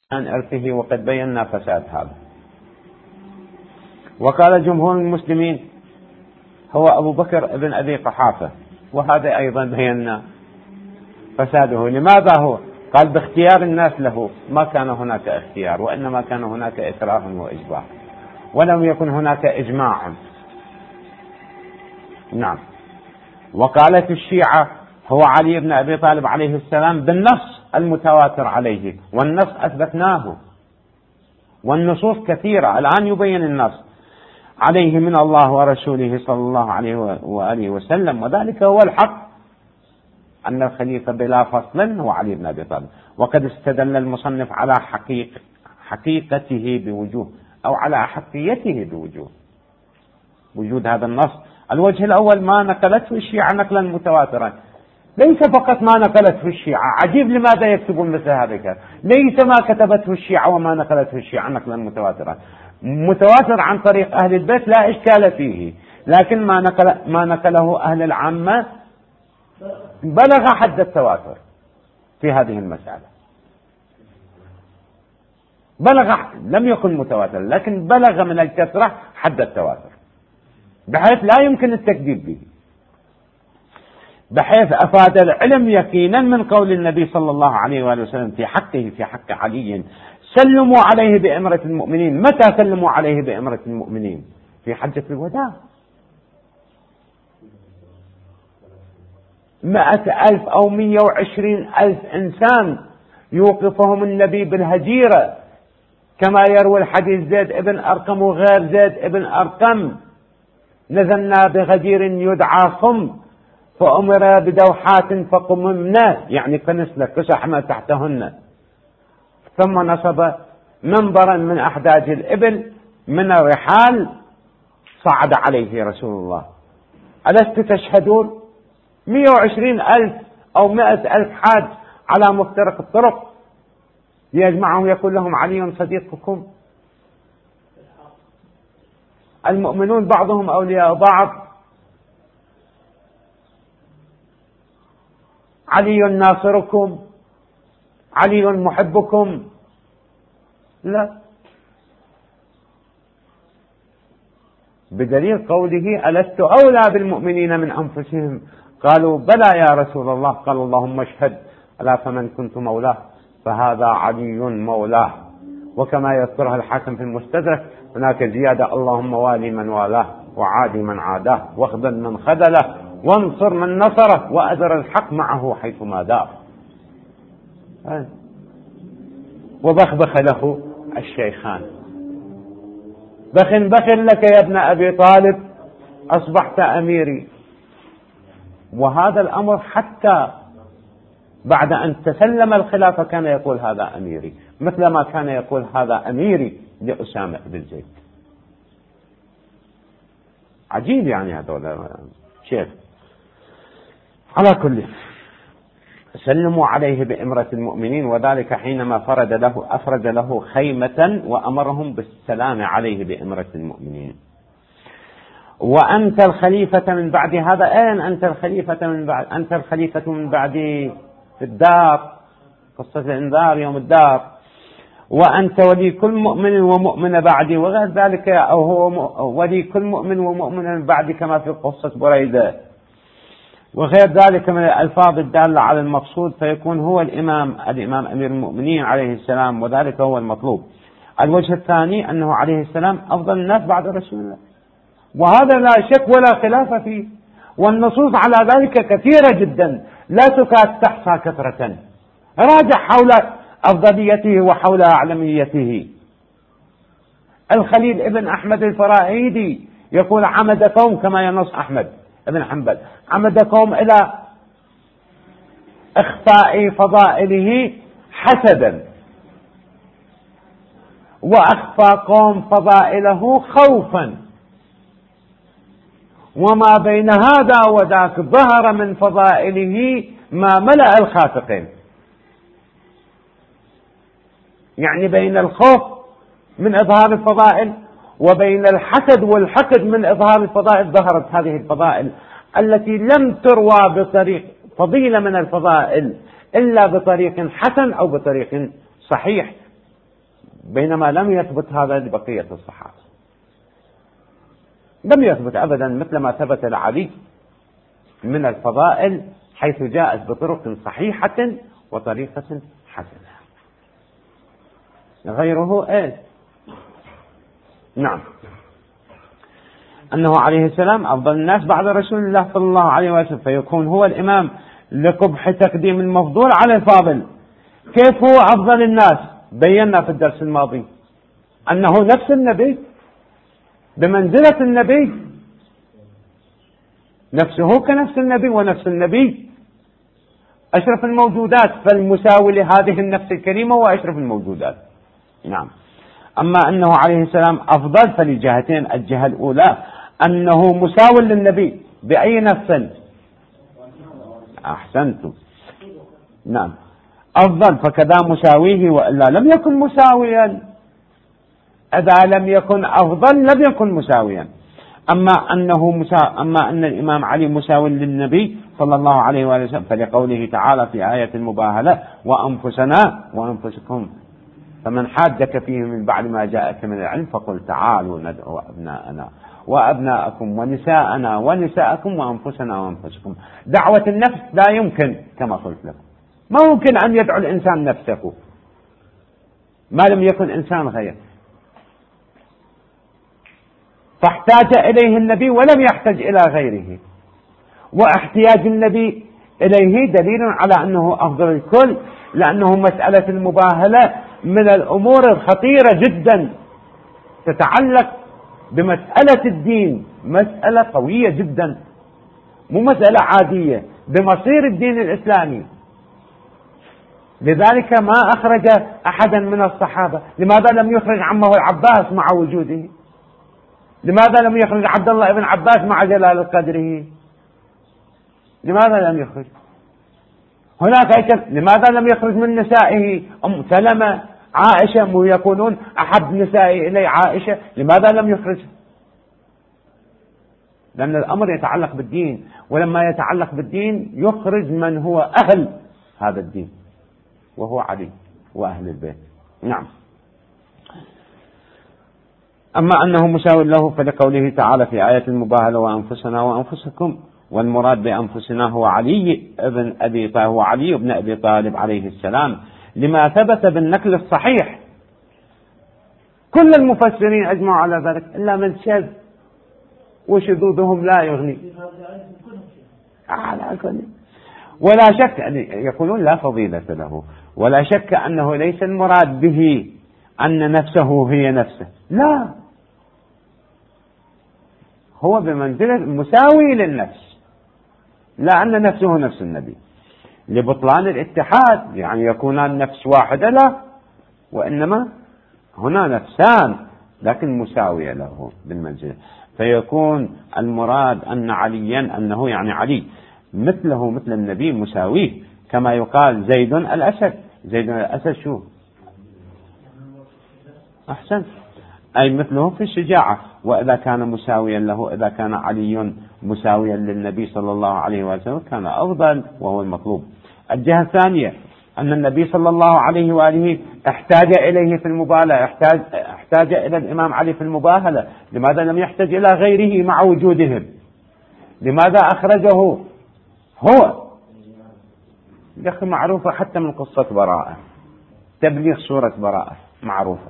عن إرثه، وقد بينا فساد هذا. وقال جمهور المسلمين هو أبو بكر ابن أبي قحافة، وهذا أيضا بينا فساده. لماذا هو؟ قال باختيار الناس له، ما كان هناك اختيار، وإنما كان هناك إكراه وإجبار، ولم يكن هناك إجماع. نعم. وقالت الشيعة هو علي بن أبي طالب عليه السلام بالنص المتواتر عليه، والنص أثبتناه، والنصوص كثيرة الآن يبين النص عليه من الله ورسوله صلى الله عليه وآله وسلم، وذلك هو الحق أن الخليفة بلا فصل هو علي بن أبي طالب. وقد استدل المصنف على حقيقته بوجوه، أو على أحقيته بوجوه، وجود هذا النص. الوجه الأول ما نقلته الشيعة نقلا متواترا، ليس فقط ما نقلته الشيعة، عجيب لماذا يكتبون مثل هذا الكلام، ليس ما كتبته الشيعة وما نقلته الشيعة نقلا متواترا، متواتر عن طريق أهل البيت لا إشكال فيه، لكن ما نقله أهل العامة بلغ حد التواتر في هذه المسألة، لم يكن متواتر لكن بلغ من الكثرة حد التواتر، بحيث لا يمكن التكذيب به، بحيث أفاد العلم يقينا من قول النبي صلى الله عليه وآله وسلم في حق علي: سلموا عليه بأمرة المؤمنين. متى سلموا عليه بأمرة المؤمنين؟ في حجة الوداع. 100,000 أو 120,000 إنسان يوقفهم النبي بالهجيرة، كما يروي الحديث زيد ابن أرقم وغير زيد ابن أرقم: نزلنا بغدير يدعى خم فأمر بدوحات فقممنا، يعني كنسلة كسحنا تحتهن، ثم نصب منبرا من أحداج الإبل من الرحال صعد عليه رسول الله. ألست تشهدون 120,000 أو 100,000 حاج على مفترق الطرق ليجمعهم يقول لهم: علي صديقكم. المؤمنون بعضهم أولياء بعض، علي ناصركم، علي محبكم. لا، بدليل قوله: ألست أولى بالمؤمنين من أنفسهم؟ قالوا: بلى يا رسول الله. قال: اللهم اشهد، ألا فمن كنت مولاه فهذا علي مولاه. وكما يذكرها الحاكم في المستدرك هناك زيادة: اللهم والي من والاه وعادي من عاداه واخذل من خذله وانصر من نصره وأذر الحق معه حيثما دار. وبخبخ له الشيخان: بخ لك يا ابن أبي طالب، أصبحت أميري. وهذا الأمر حتى بعد أن تسلم الخلافة كان يقول: هذا أميري، مثل ما كان يقول: هذا أميري لأسامة بن زيد. عجيب يعني هذول شيخ. على كل، سلموا عليه بإمرة المؤمنين، وذلك حينما أفرد له خيمة وأمرهم بالسلام عليه بإمرة المؤمنين. وأنت الخليفة من بعد هذا. أين أنت الخليفة من بعد؟ أنت الخليفة من بعدي في الدار، قصة الإنذار يوم الدار. وأنت ولي كل مؤمن ومؤمن بعدي، وغير ذلك، أو هو ولي كل مؤمن ومؤمن من بعدي كما في قصة بريدة، وغير ذلك من الألفاظ الدالة على المقصود، فيكون هو الإمام أمير المؤمنين عليه السلام، وذلك هو المطلوب. الوجه الثاني أنه عليه السلام أفضل الناس بعد رسول الله، وهذا لا شك ولا خلاف فيه، والنصوص على ذلك كثيرة جدا لا تكاد تحصى كثرة. راجع حول أفضليته وحول أعلميته. الخليل ابن أحمد الفراهيدي يقول: عمد قوم، كما ينص أحمد ابن حنبل، عمد قوم إلى إخفاء فضائله حسدا، وأخفى قوم فضائله خوفا، وما بين هذا وذاك ظهر من فضائله ما ملأ الخافقين. يعني بين الخوف من إظهار الفضائل وبين الحسد والحقد من إظهار الفضائل ظهرت هذه الفضائل التي لم تروى بطريق فضيلة من الفضائل إلا بطريق حسن أو بطريق صحيح. بينما لم يثبت هذا لبقية الصحابة، لم يثبت أبدا مثل ما ثبت لعلي من الفضائل حيث جاءت بطرق صحيحة وطريقة حسنة. غيره نعم، أنه عليه السلام أفضل الناس بعد رسول الله صلى الله عليه وسلم، فيكون هو الإمام لقبح تقديم المفضول على الفاضل. كيف هو أفضل الناس؟ بينا في الدرس الماضي أنه نفس النبي، بمنزلة النبي، نفسه كنفس النبي، ونفس النبي أشرف الموجودات، فالمساوي لهذه النفس الكريمة هو أشرف الموجودات. نعم. أما أنه عليه السلام أفضل فلجهتين: الجهة الأولى أنه مساو للنبي بأي نفس، أحسنتم، نعم، أفضل فكذا مساويه، وإلا لم يكن مساويا. إذا لم يكن أفضل لم يكن مساويا. أما أن الإمام علي مساو للنبي صلى الله عليه وسلم فلقوله تعالى في آية المباهلة: وأنفسنا وأنفسكم فمن حاجك فيه من بعد ما جاءك من العلم فقل تعالوا ندعو أبناءنا وأبناءكم ونساءنا ونساءكم وأنفسنا وأنفسكم. دعوة النفس لا يمكن كما قلت لكم، ما ممكن أن يدعو الإنسان نفسه ما لم يكن إنسان غير، فاحتاج إليه النبي ولم يحتج إلى غيره، واحتياج النبي إليه دليل على أنه أفضل الكل، لأنه مسألة المباهلة من الأمور الخطيرة جدا تتعلق بمسألة الدين، مسألة قوية جدا، مو مسألة عادية، بمصير الدين الإسلامي. لذلك ما أخرج أحدا من الصحابة. لماذا لم يخرج عمه العباس مع وجوده؟ لماذا لم يخرج عبد الله بن عباس مع جلال قدره؟ لماذا لم يخرج؟ لماذا لم يخرج من نسائه أم سلمة، عائشة، ويكونون أحب نسائه إلي عائشة؟ لماذا لم يخرج؟ لأن الأمر يتعلق بالدين، ولما يتعلق بالدين يخرج من هو أهل هذا الدين، وهو علي وأهل البيت. نعم. أما أنه مساو له فلقوله تعالى في آية المباهلة: وأنفسنا وأنفسكم، والمراد بأنفسنا هو علي بن أبي طالب عليه السلام، لما ثبت بالنقل الصحيح. كل المفسرين أجمعوا على ذلك إلا من شذ، وشذوذهم لا يغني. ولا شك يقولون لا فضيلة له، ولا شك أنه ليس المراد به أن نفسه هي نفسه، لا، هو بمنزلة مساوي للنفس، لا أن نفسه نفس النبي لبطلان الاتحاد، يعني يكونان نفس واحدة، لا، وإنما هنا نفسان لكن مساوية له بالمنزلة. فيكون المراد أن عليا، أنه يعني علي مثله مثل النبي مساويه، كما يقال زيد الأسد. زيد الأسد شو؟ أحسن، أي مثله في الشجاعة. وإذا كان مساويا له، إذا كان علي مساويا للنبي صلى الله عليه وسلم كان أفضل، وهو المطلوب. الجهة الثانية أن النبي صلى الله عليه وآله احتاج إليه في المباهلة، احتاج إلى الإمام علي في المباهلة. لماذا لم يحتاج إلى غيره مع وجودهم؟ لماذا أخرجه هو؟ يا أخي معروفة حتى من قصة براءة، تبليغ سورة براءة معروفة،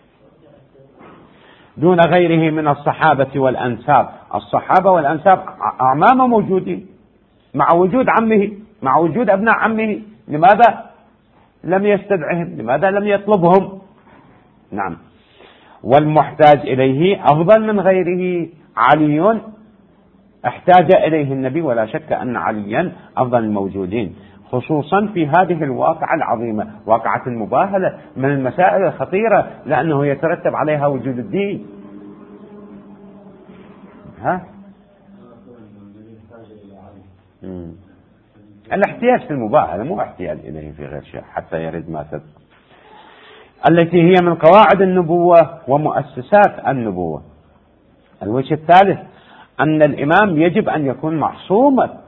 دون غيره من الصحابة والأنساب. الصحابة والأنساب أعمام موجودين مع وجود عمه، مع وجود أبناء عمه، لماذا لم يستدعهم؟ لماذا لم يطلبهم؟ نعم. والمحتاج إليه أفضل من غيره. علي احتاج إليه النبي، ولا شك أن عليا أفضل الموجودين، خصوصا في هذه الواقعة العظيمة، واقعة المباهلة، من المسائل الخطيرة، لأنه يترتب عليها وجود الدين. الاحتياج في المباهلة مو احتياج إليه في غير شيء حتى يرد ما تذكر، التي هي من قواعد النبوة ومؤسسات النبوة. الوجه الثالث أن الإمام يجب أن يكون معصوما،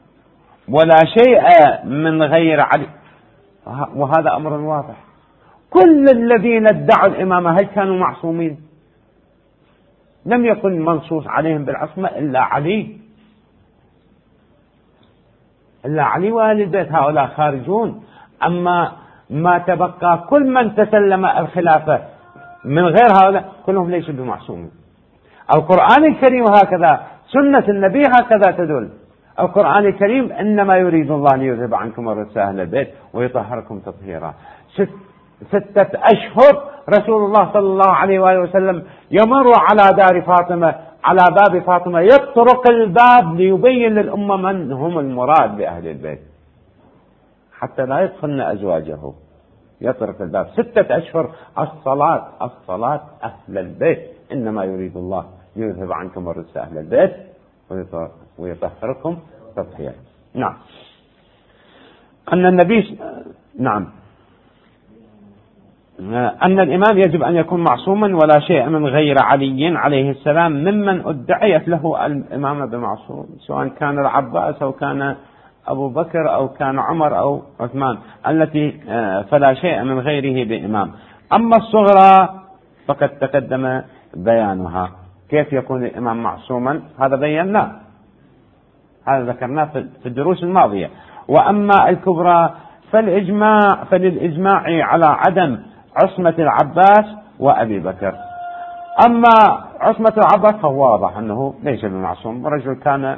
ولا شيء من غير علي، وهذا أمر واضح. كل الذين ادعوا الإمامة هل كانوا معصومين؟ لم يكن منصوص عليهم بالعصمة إلا علي، وآل البيت، هؤلاء خارجون. أما ما تبقى كل من تسلم الخلافة من غير هؤلاء كلهم ليسوا بمعصومين. القرآن الكريم هكذا، سنة النبي هكذا تدل. القرآن الكريم إنما يريد الله ليذهب عنكم الرجس أهل البيت ويطهركم تطهيرا. 6 أشهر رسول الله صلى الله عليه وآله وسلم يمر على دار فاطمة، على باب فاطمة، يطرق الباب ليبين للأمة من هم المراد بأهل البيت حتى لا يدخلن أزواجه. يطرق الباب 6 أشهر. الصلاة أهل البيت، إنما يريد الله ليذهب عنكم الرجس أهل البيت ويطهركم تطهيرا. نعم. أن الإمام يجب أن يكون معصوما ولا شيء من غير علي عليه السلام ممن ادعيت له الإمامة بمعصوم، سواء كان العباس أو كان أبو بكر أو كان عمر أو عثمان، التي فلا شيء من غيره بإمام. أما الصغرى فقد تقدم بيانها، كيف يكون الإمام معصوما هذا بيناه، هذا ذكرناه في الدروس الماضية. وأما الكبرى فللإجماع على عدم عصمة العباس وأبي بكر. أما عصمة العباس فهو واضح أنه ليس بمعصوم، رجل كان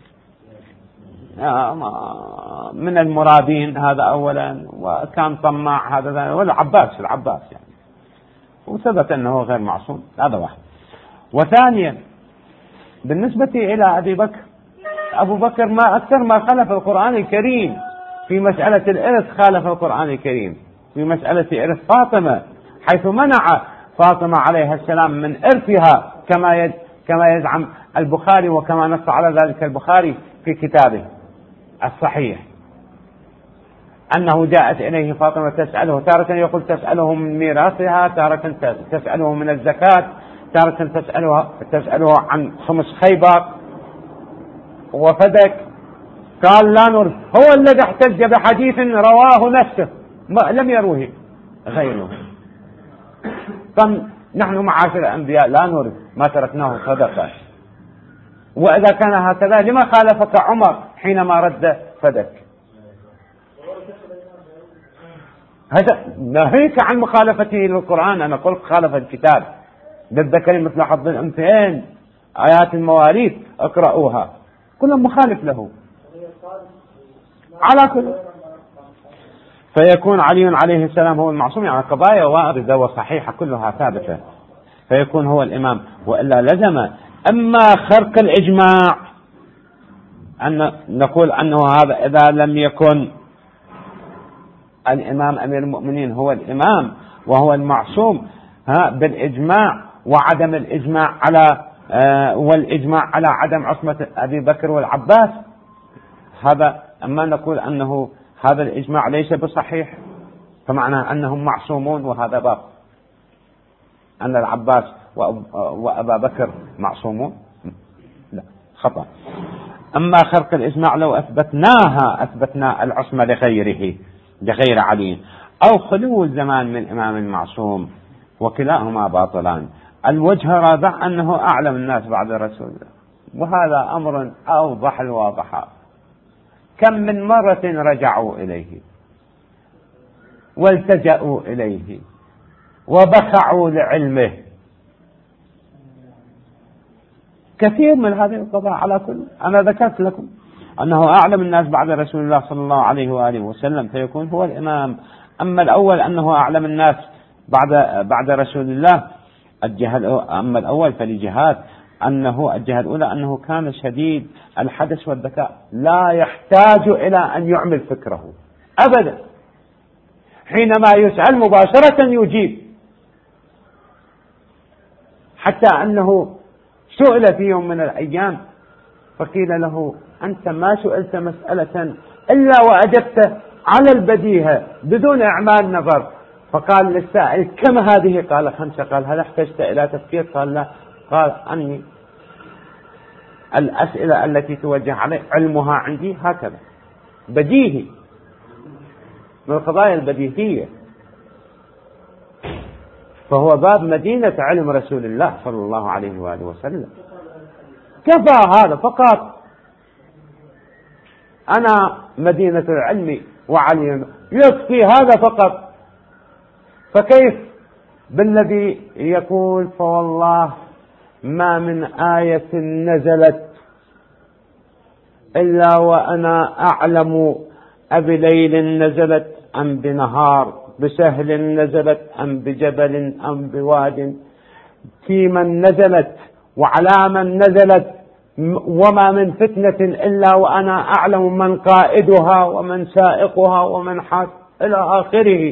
من المرابين هذا أولا، وكان طماع هذا ثانيا، والعباس يعني، وثبت أنه غير معصوم، هذا واحد. وثانيا بالنسبة إلى أبي بكر، أبو بكر ما أكثر ما خالف القرآن الكريم في مسألة الإرث، خالف القرآن الكريم في مسألة إرث فاطمة، حيث منع فاطمة عليها السلام من إرثها كما يزعم البخاري، وكما نص على ذلك البخاري في كتابه الصحيح، أنه جاءت إليه فاطمة تسأله، تارة يقول تسأله من ميراثها، تارة تسأله من الزكاة، تارة تسأله عن خمس خيبر وفدك. قال لا نرث، هو الذي احتج بحديث رواه نفسه لم يروه غيره. نحن معاشر الأنبياء لا نرث ما تركناه صدقة. وإذا كان هكذا لما خالفك عمر حينما رد فدك؟ هذا ناهيك عن مخالفته للقرآن، أنا قلت خالف الكتاب، للذكر مثل حظ الأنثيين، آيات المواريث اقرأوها، كل مخالف له على كل. فيكون علي عليه السلام هو المعصوم، يعني قضايا واردة وصحيحة كلها ثابتة، فيكون هو الإمام، وإلا لزم. أما خرق الإجماع أن نقول أنه هذا إذا لم يكن الإمام أمير المؤمنين هو الإمام وهو المعصوم بالإجماع، وعدم الإجماع والإجماع على عدم عصمة أبي بكر والعباس، هذا أما نقول أنه هذا الإجماع ليس بصحيح، فمعنى أنهم معصومون، وهذا باطل، أن العباس وأبا بكر معصومون، لا، خطأ. أما خرق الإجماع لو أثبتنا العصمة لغير علي، أو خلو الزمان من الإمام المعصوم، وكلاهما باطلان. الوجه الرابع أنه أعلم الناس بعد رسول الله، وهذا أمر أوضح الواضحات. كم من مرة رجعوا إليه والتجأوا إليه وبخعوا لعلمه، كثير من هذه القضايا. على كل أنا ذكرت لكم أنه أعلم الناس بعد رسول الله صلى الله عليه وآله وسلم، فيكون هو الإمام. أما الأول أنه أعلم الناس بعد رسول الله، أما الأول فلجهات أنه الجهة الأولى أنه كان شديد الحدث والذكاء، لا يحتاج إلى أن يعمل فكره أبدا، حينما يسأل مباشرة يجيب. حتى أنه سئل في يوم من الأيام فقيل له أنت ما سئلت مسألة إلا وأجبت على البديهة بدون إعمال نظر، فقال للسائل كم هذه؟ قال 5. قال هل احتجت إلى تفكير؟ قال لا. قال أني الأسئلة التي توجه علي علمها عندي هكذا بديهي، من القضايا البديهية. فهو باب مدينة علم رسول الله صلى الله عليه وآله وسلم. كفى هذا فقط، أنا مدينة العلم وعلي، يكفي هذا فقط. فكيف بالذي يقول فوالله ما من آية نزلت إلا وأنا أعلم أبليل نزلت أم بنهار، بسهل نزلت أم بجبل أم بواد، في من نزلت وعلى من نزلت، وما من فتنة إلا وأنا أعلم من قائدها ومن سائقها ومن حاس إلى آخره.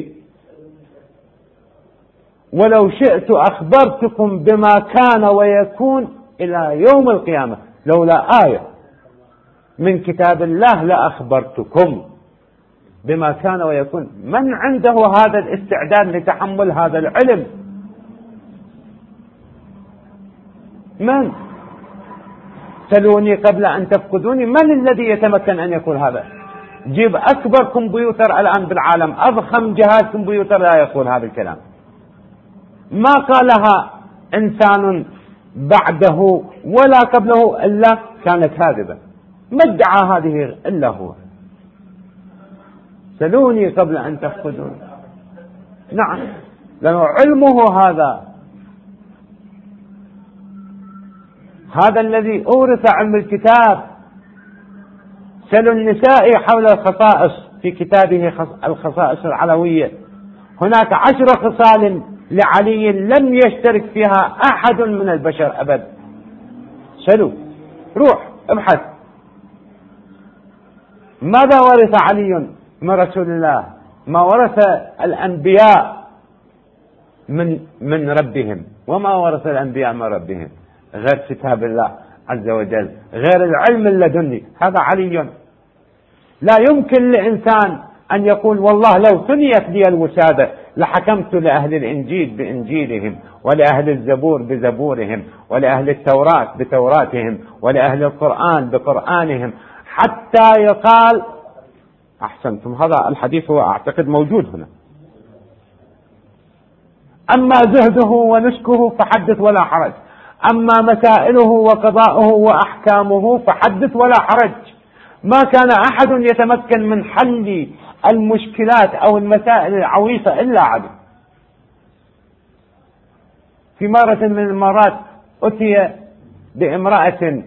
ولو شئت أخبرتكم بما كان ويكون إلى يوم القيامة، لولا آية من كتاب الله لأخبرتكم بما كان ويكون. من عنده هذا الاستعداد لتحمل هذا العلم؟ من؟ سلوني قبل أن تفقدوني. من الذي يتمكن أن يقول هذا؟ جيب أكبر كمبيوتر الآن بالعالم، أضخم جهاز كمبيوتر، لا يقول هذا الكلام. ما قالها إنسان بعده ولا قبله إلا كان كاذبا، ما ادعى هذه إلا هو. سلوني قبل أن تفقدوني. نعم، لأنه علمه هذا الذي أورث علم الكتاب. سلوا النساء حول الخصائص في كتابه الخصائص العلوية، هناك 10 خصال لعلي لم يشترك فيها أحد من البشر أبدا. سلوا، روح ابحث. ماذا ورث علي من رسول الله؟ ما ورث الأنبياء من ربهم. وما ورث الأنبياء من ربهم غير كتاب الله عز وجل، غير العلم اللدني. هذا علي. لا يمكن لإنسان أن يقول والله لو ثنيت لي الوسادة لحكمت لأهل الإنجيل بإنجيلهم، ولأهل الزبور بزبورهم، ولأهل التوراة بتوراتهم، ولأهل القرآن بقرآنهم، حتى يقال. أحسنتم، هذا الحديث هو أعتقد موجود هنا. أما زهده ونسكه فحدث ولا حرج، أما مسائله وقضاؤه وأحكامه فحدث ولا حرج. ما كان أحد يتمكن من حل المشكلات أو المسائل العويصة إلا علي. في مرة من المرات أتي بامرأة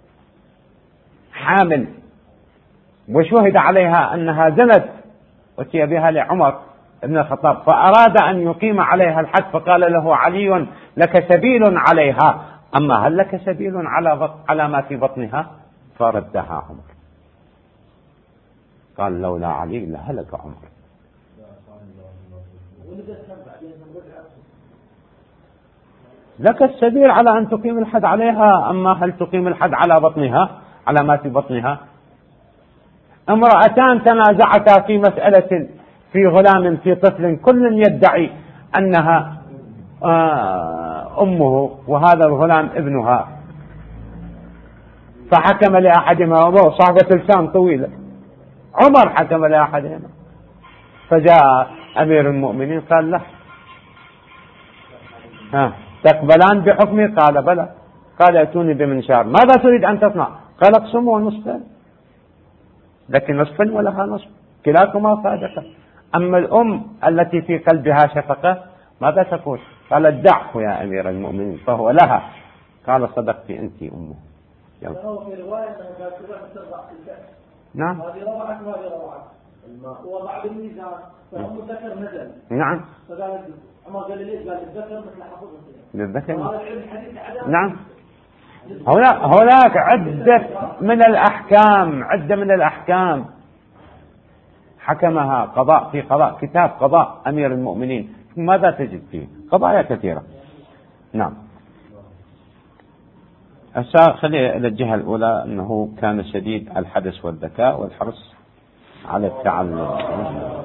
حامل وشهد عليها أنها زنت، أتي بها لعمر بن الخطاب فأراد أن يقيم عليها الحد، فقال له علي لك سبيل عليها، أما هل لك سبيل على ما في بطنها؟ فردها عمر، قال لولا علي لهلك عمر. لك السبيل على أن تقيم الحد عليها، أما هل تقيم الحد على بطنها، على ما في بطنها؟ امرأتان تنازعتا في مسألة، في غلام، في طفل، كل يدعي أنها أمه وهذا الغلام ابنها، فحكم لأحدهما، وهو صاحبة لسان طويلة، عمر حكم لأحدهما، فجاء أمير المؤمنين قال له تقبلان بحكمي؟ قال بلى. قال ائتوني بمنشار. ماذا تريد أن تصنع؟ قال اقسموا نصفين، لكن نصف ولها نصف، كلاكما صادقة. أما الأم التي في قلبها شفقة ماذا تقول؟ قال دعه يا أمير المؤمنين فهو لها. قال صدقت أنت أمه. نعم. هذه روعة وهذه روعة. وضع بالميزان فأم الذكر نزل. نعم. فقال عمر قال ليش؟ قال الذكر مثل حفظ للذكر. نعم. هناك عدة من الأحكام حكمها قضاء في قضاء، كتاب قضاء أمير المؤمنين، ماذا تجد فيه؟ قضايا كثيرة. نعم. خلي إلى الجهة الأولى أنه كان شديد الحدث والذكاء والحرص على التعلم.